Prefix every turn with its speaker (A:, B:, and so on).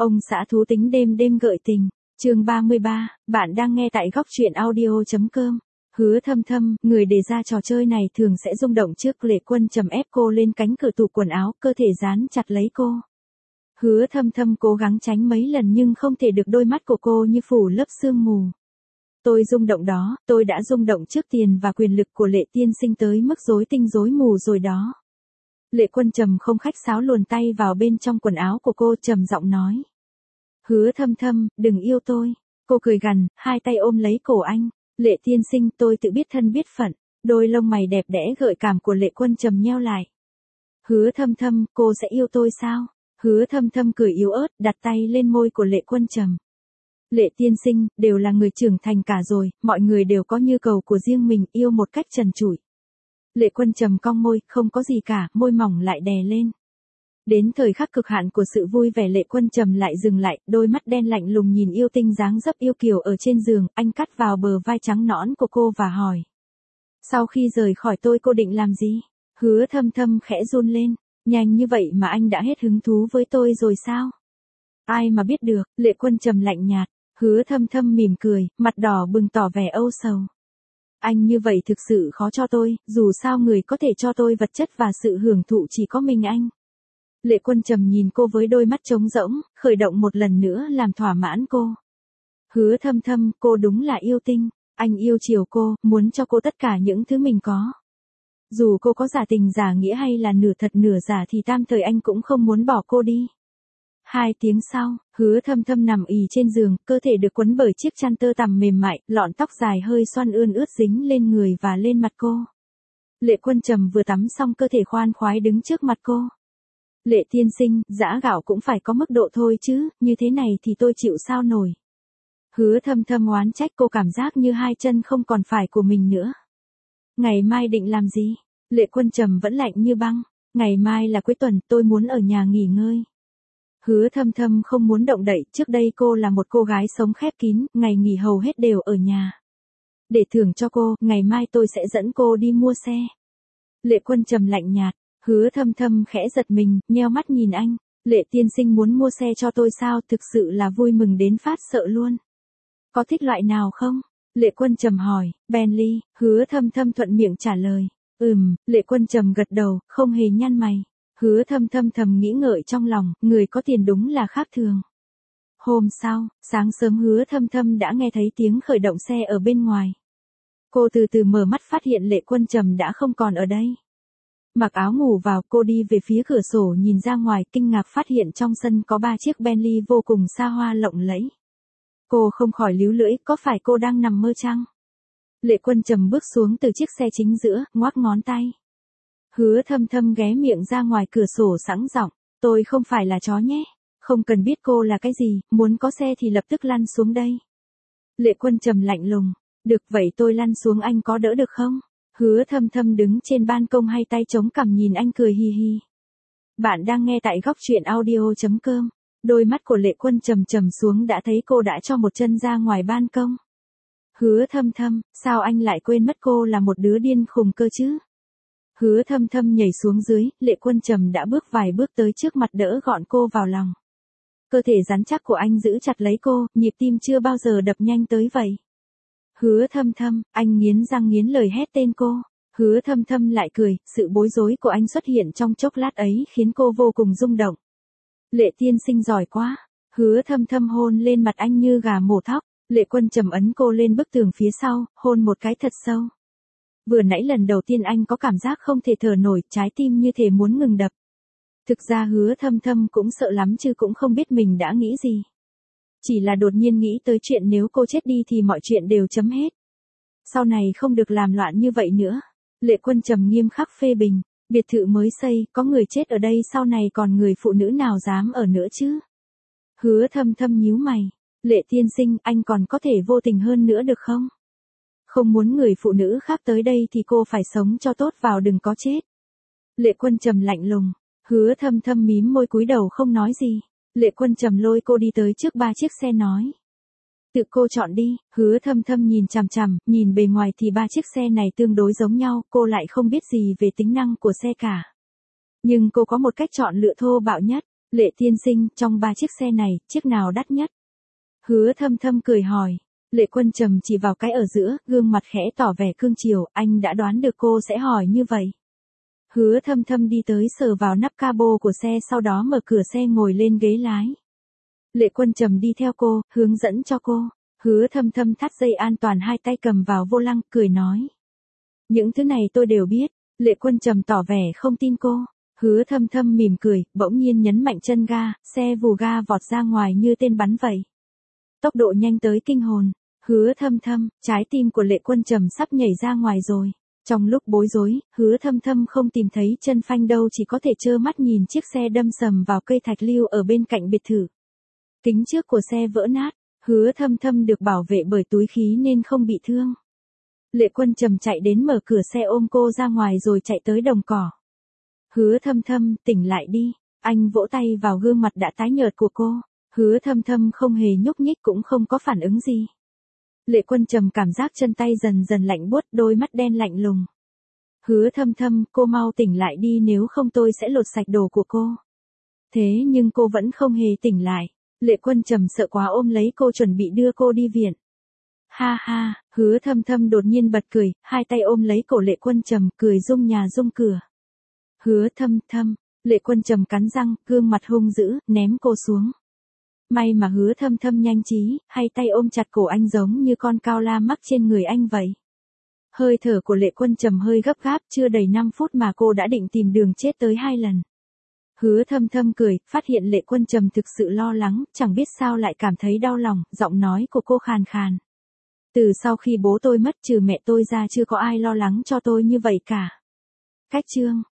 A: Ông xã thú tính đêm đêm gợi tình, chương 33, bạn đang nghe tại góc truyện audio.com. Hứa Thâm Thâm, người đề ra trò chơi này thường sẽ rung động trước Lệ Quân Trầm ép cô lên cánh cửa tủ quần áo, cơ thể dán chặt lấy cô. Hứa Thâm Thâm cố gắng tránh mấy lần nhưng không thể được, đôi mắt của cô như phủ lớp sương mù. Tôi rung động đó, tôi đã rung động trước tiền và quyền lực của Lệ tiên sinh tới mức rối tinh rối mù rồi đó. Lệ Quân Trầm không khách sáo luồn tay vào bên trong quần áo của cô, trầm giọng nói. Hứa Thâm Thâm, đừng yêu tôi. Cô cười gằn, hai tay ôm lấy cổ anh. Lệ tiên sinh, tôi tự biết thân biết phận. Đôi lông mày đẹp đẽ gợi cảm của Lệ Quân Trầm nheo lại. Hứa Thâm Thâm, cô sẽ yêu tôi sao? Hứa Thâm Thâm cười yếu ớt, đặt tay lên môi của Lệ Quân Trầm. Lệ tiên sinh, đều là người trưởng thành cả rồi, mọi người đều có nhu cầu của riêng mình, yêu một cách trần trụi. Lệ Quân Trầm cong môi, không có gì cả, môi mỏng lại đè lên. Đến thời khắc cực hạn của sự vui vẻ, Lệ Quân Trầm lại dừng lại, đôi mắt đen lạnh lùng nhìn yêu tinh dáng dấp yêu kiều ở trên giường, anh cắt vào bờ vai trắng nõn của cô và hỏi. Sau khi rời khỏi tôi cô định làm gì? Hứa Thâm Thâm khẽ run lên, nhanh như vậy mà anh đã hết hứng thú với tôi rồi sao? Ai mà biết được, Lệ Quân Trầm lạnh nhạt. Hứa Thâm Thâm mỉm cười, mặt đỏ bừng tỏ vẻ âu sầu. Anh như vậy thực sự khó cho tôi, dù sao người có thể cho tôi vật chất và sự hưởng thụ chỉ có mình anh. Lệ Quân Trầm nhìn cô với đôi mắt trống rỗng, khởi động một lần nữa làm thỏa mãn cô. Hứa Thâm Thâm, cô đúng là yêu tinh, anh yêu chiều cô, muốn cho cô tất cả những thứ mình có. Dù cô có giả tình giả nghĩa hay là nửa thật nửa giả thì tam thời anh cũng không muốn bỏ cô đi. 2 tiếng sau, Hứa Thâm Thâm nằm ì trên giường, cơ thể được quấn bởi chiếc chăn tơ tằm mềm mại, lọn tóc dài hơi xoăn ươn ướt dính lên người và lên mặt cô. Lệ Quân Trầm vừa tắm xong, cơ thể khoan khoái đứng trước mặt cô. Lệ tiên sinh, giã gạo cũng phải có mức độ thôi chứ, như thế này thì tôi chịu sao nổi. Hứa Thâm Thâm oán trách cô, cảm giác như hai chân không còn phải của mình nữa. Ngày mai định làm gì? Lệ Quân Trầm vẫn lạnh như băng. Ngày mai là cuối tuần, tôi muốn ở nhà nghỉ ngơi. Hứa Thâm Thâm không muốn động đậy, trước đây cô là một cô gái sống khép kín, ngày nghỉ hầu hết đều ở nhà. Để thưởng cho cô, ngày mai tôi sẽ dẫn cô đi mua xe. Lệ Quân Trầm lạnh nhạt. Hứa Thâm Thâm khẽ giật mình, nheo mắt nhìn anh. Lệ tiên sinh muốn mua xe cho tôi sao? Thực sự là vui mừng đến phát sợ luôn. Có thích loại nào không? Lệ Quân Trầm hỏi. Bentley. Hứa Thâm Thâm thuận miệng trả lời. Lệ Quân Trầm gật đầu, không hề nhăn mày. Hứa Thâm Thâm thầm nghĩ ngợi trong lòng, người có tiền đúng là khác thường. Hôm sau, sáng sớm Hứa Thâm Thâm đã nghe thấy tiếng khởi động xe ở bên ngoài. Cô từ từ mở mắt, phát hiện Lệ Quân Trầm đã không còn ở đây. Mặc áo ngủ vào, cô đi về phía cửa sổ nhìn ra ngoài, kinh ngạc phát hiện trong sân có 3 chiếc Bentley vô cùng xa hoa lộng lẫy. Cô không khỏi líu lưỡi, có phải cô đang nằm mơ chăng? Lệ Quân Trầm bước xuống từ chiếc xe chính giữa, ngoắc ngón tay. Hứa Thâm Thâm ghé miệng ra ngoài cửa sổ sẵn giọng, tôi không phải là chó nhé, không cần biết cô là cái gì, muốn có xe thì lập tức lăn xuống đây. Lệ Quân Trầm lạnh lùng, được vậy tôi lăn xuống anh có đỡ được không? Hứa Thâm Thâm đứng trên ban công, hai tay chống cằm nhìn anh cười hi hi. Bạn đang nghe tại góc truyện audio.com. Đôi mắt của Lệ Quân Trầm trầm xuống, đã thấy cô đã cho một chân ra ngoài ban công. Hứa Thâm Thâm, sao anh lại quên mất cô là một đứa điên khùng cơ chứ? Hứa Thâm Thâm nhảy xuống dưới, Lệ Quân Trầm đã bước vài bước tới trước mặt, đỡ gọn cô vào lòng. Cơ thể rắn chắc của anh giữ chặt lấy cô, nhịp tim chưa bao giờ đập nhanh tới vậy. Hứa Thâm Thâm, anh nghiến răng nghiến lời hét tên cô. Hứa Thâm Thâm lại cười, sự bối rối của anh xuất hiện trong chốc lát ấy khiến cô vô cùng rung động. Lệ tiên sinh giỏi quá. Hứa Thâm Thâm hôn lên mặt anh như gà mổ thóc. Lệ Quân Trầm ấn cô lên bức tường phía sau, hôn một cái thật sâu. Vừa nãy lần đầu tiên anh có cảm giác không thể thở nổi, trái tim như thể muốn ngừng đập. Thực ra Hứa Thâm Thâm cũng sợ lắm chứ cũng không biết mình đã nghĩ gì. Chỉ là đột nhiên nghĩ tới chuyện nếu cô chết đi thì mọi chuyện đều chấm hết. Sau này không được làm loạn như vậy nữa. Lệ Quân Trầm nghiêm khắc phê bình, biệt thự mới xây, có người chết ở đây, sau này còn người phụ nữ nào dám ở nữa chứ? Hứa Thâm Thâm nhíu mày. Lệ tiên sinh, anh còn có thể vô tình hơn nữa được không? Không muốn người phụ nữ khác tới đây thì cô phải sống cho tốt vào, đừng có chết. Lệ Quân Trầm lạnh lùng. Hứa Thâm Thâm mím môi cúi đầu không nói gì. Lệ Quân Trầm lôi cô đi tới trước 3 chiếc xe nói. Tự cô chọn đi. Hứa Thâm Thâm nhìn chằm chằm, nhìn bề ngoài thì 3 chiếc xe này tương đối giống nhau, cô lại không biết gì về tính năng của xe cả. Nhưng cô có một cách chọn lựa thô bạo nhất. Lệ tiên sinh, trong 3 chiếc xe này, chiếc nào đắt nhất? Hứa Thâm Thâm cười hỏi. Lệ Quân Trầm chỉ vào cái ở giữa, gương mặt khẽ tỏ vẻ cương chiều, anh đã đoán được cô sẽ hỏi như vậy. Hứa Thâm Thâm đi tới sờ vào nắp cabo của xe, sau đó mở cửa xe ngồi lên ghế lái. Lệ Quân Trầm đi theo cô, hướng dẫn cho cô. Hứa Thâm Thâm thắt dây an toàn, hai tay cầm vào vô lăng, cười nói. Những thứ này tôi đều biết. Lệ Quân Trầm tỏ vẻ không tin cô. Hứa Thâm Thâm mỉm cười, bỗng nhiên nhấn mạnh chân ga, xe vù ga vọt ra ngoài như tên bắn vậy. Tốc độ nhanh tới kinh hồn. Hứa Thâm Thâm, trái tim của Lệ Quân Trầm sắp nhảy ra ngoài rồi. Trong lúc bối rối, Hứa Thâm Thâm không tìm thấy chân phanh đâu, chỉ có thể trơ mắt nhìn chiếc xe đâm sầm vào cây thạch lưu ở bên cạnh biệt thự. Kính trước của xe vỡ nát, Hứa Thâm Thâm được bảo vệ bởi túi khí nên không bị thương. Lệ Quân Trầm chạy đến mở cửa xe ôm cô ra ngoài rồi chạy tới đồng cỏ. Hứa Thâm Thâm, tỉnh lại đi. Anh vỗ tay vào gương mặt đã tái nhợt của cô. Hứa Thâm Thâm không hề nhúc nhích, cũng không có phản ứng gì. Lệ Quân Trầm cảm giác chân tay dần dần lạnh buốt, đôi mắt đen lạnh lùng. Hứa Thâm Thâm, cô mau tỉnh lại đi, nếu không tôi sẽ lột sạch đồ của cô. Thế nhưng cô vẫn không hề tỉnh lại. Lệ Quân Trầm sợ quá ôm lấy cô chuẩn bị đưa cô đi viện. Ha ha, Hứa Thâm Thâm đột nhiên bật cười, hai tay ôm lấy cổ Lệ Quân Trầm, cười rung nhà rung cửa. Hứa Thâm Thâm, Lệ Quân Trầm cắn răng, gương mặt hung dữ, ném cô xuống. May mà Hứa Thâm Thâm nhanh trí, hai tay ôm chặt cổ anh giống như con cao la mắc trên người anh vậy. Hơi thở của Lệ Quân Trầm hơi gấp gáp, chưa đầy 5 phút mà cô đã định tìm đường chết tới 2 lần. Hứa Thâm Thâm cười, phát hiện Lệ Quân Trầm thực sự lo lắng, chẳng biết sao lại cảm thấy đau lòng, giọng nói của cô khàn khàn. Từ sau khi bố tôi mất, trừ mẹ tôi ra chưa có ai lo lắng cho tôi như vậy cả. Cách chương